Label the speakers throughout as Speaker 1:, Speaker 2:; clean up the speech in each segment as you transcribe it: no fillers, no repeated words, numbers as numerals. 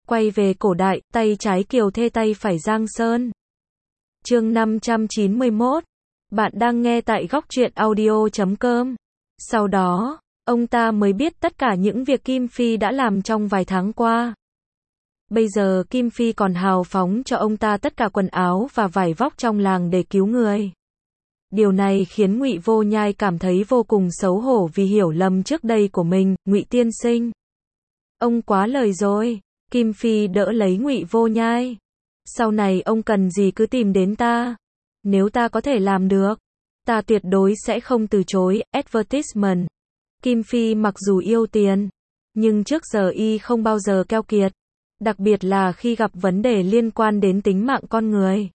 Speaker 1: Quay về cổ đại, tay trái Kiều Thê tay phải Giang Sơn. Chương 591. Bạn đang nghe tại góc truyện audio.com. Sau đó, ông ta mới biết tất cả những việc Kim Phi đã làm trong vài tháng qua. Bây giờ Kim Phi còn hào phóng cho ông ta tất cả quần áo và vải vóc trong làng để cứu người. Điều này khiến Ngụy Vô Nhai cảm thấy vô cùng xấu hổ vì hiểu lầm trước đây của mình. Ngụy tiên sinh, ông quá lời rồi. Kim Phi đỡ lấy Ngụy Vô Nhai. Sau này ông cần gì cứ tìm đến ta. Nếu ta có thể làm được, ta tuyệt đối sẽ không từ chối. Advertisement. Kim Phi mặc dù yêu tiền, nhưng trước giờ y không bao giờ keo kiệt. Đặc biệt là khi gặp vấn đề liên quan đến tính mạng con người,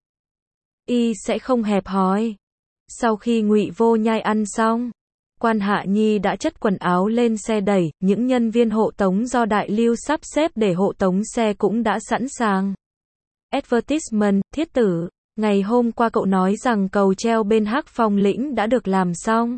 Speaker 1: y sẽ không hẹp hòi. Sau khi Ngụy Vô Nhai ăn xong, Quan Hạ Nhi đã chất quần áo lên xe đẩy, những nhân viên hộ tống do Đại Lưu sắp xếp để hộ tống xe cũng đã sẵn sàng. Advertisement, Thiết tử, ngày hôm qua cậu nói rằng cầu treo bên Hắc Phong lĩnh đã được làm xong.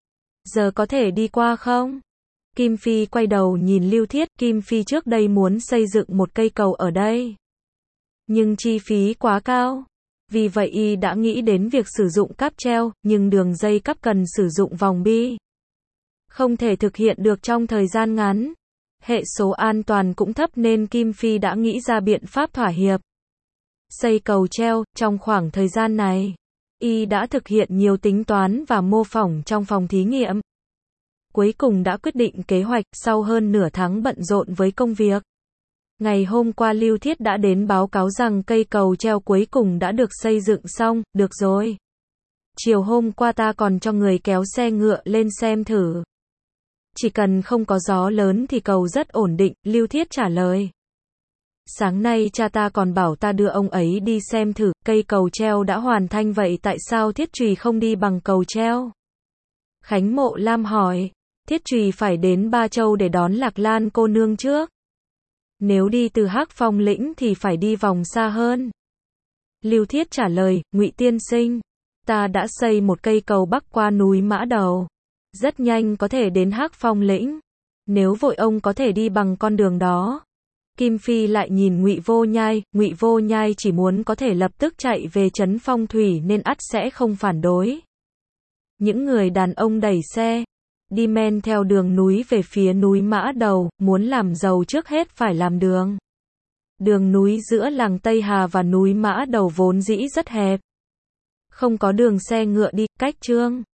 Speaker 1: Giờ có thể đi qua không? Kim Phi quay đầu nhìn Lưu Thiết. Kim Phi trước đây muốn xây dựng một cây cầu ở đây, nhưng chi phí quá cao. Vì vậy y đã nghĩ đến việc sử dụng cáp treo, nhưng đường dây cáp cần sử dụng vòng bi, không thể thực hiện được trong thời gian ngắn. Hệ số an toàn cũng thấp nên Kim Phi đã nghĩ ra biện pháp thỏa hiệp. Xây cầu treo. Trong khoảng thời gian này, y đã thực hiện nhiều tính toán và mô phỏng trong phòng thí nghiệm. Cuối cùng đã quyết định kế hoạch. Sau hơn nửa tháng bận rộn với công việc, ngày hôm qua Lưu Thiết đã đến báo cáo rằng cây cầu treo cuối cùng đã được xây dựng xong. Được rồi. Chiều hôm qua ta còn cho người kéo xe ngựa lên xem thử. Chỉ cần không có gió lớn thì cầu rất ổn định, Lưu Thiết trả lời. Sáng nay cha ta còn bảo ta đưa ông ấy đi xem thử. Cây cầu treo đã hoàn thành vậy tại sao Thiết Trùy không đi bằng cầu treo? Khánh Mộ Lam hỏi. Thiết Trùy phải đến Ba Châu để đón Lạc Lan cô nương trước. Nếu đi từ Hắc Phong lĩnh thì phải đi vòng xa hơn. Lưu Thiết trả lời. Ngụy tiên sinh, ta đã xây một cây cầu bắc qua núi Mã Đầu, rất nhanh có thể đến Hắc Phong lĩnh. Nếu vội ông có thể đi bằng con đường đó. Kim Phi lại nhìn Ngụy Vô Nhai. Ngụy Vô Nhai chỉ muốn có thể lập tức chạy về trấn Phong Thủy nên ắt sẽ không phản đối. Những người đàn ông đẩy xe, đi men theo đường núi về phía núi Mã Đầu. Muốn làm giàu trước hết phải làm đường. Đường núi giữa làng Tây Hà và núi Mã Đầu vốn dĩ rất hẹp, không có đường xe ngựa đi. Cách Trương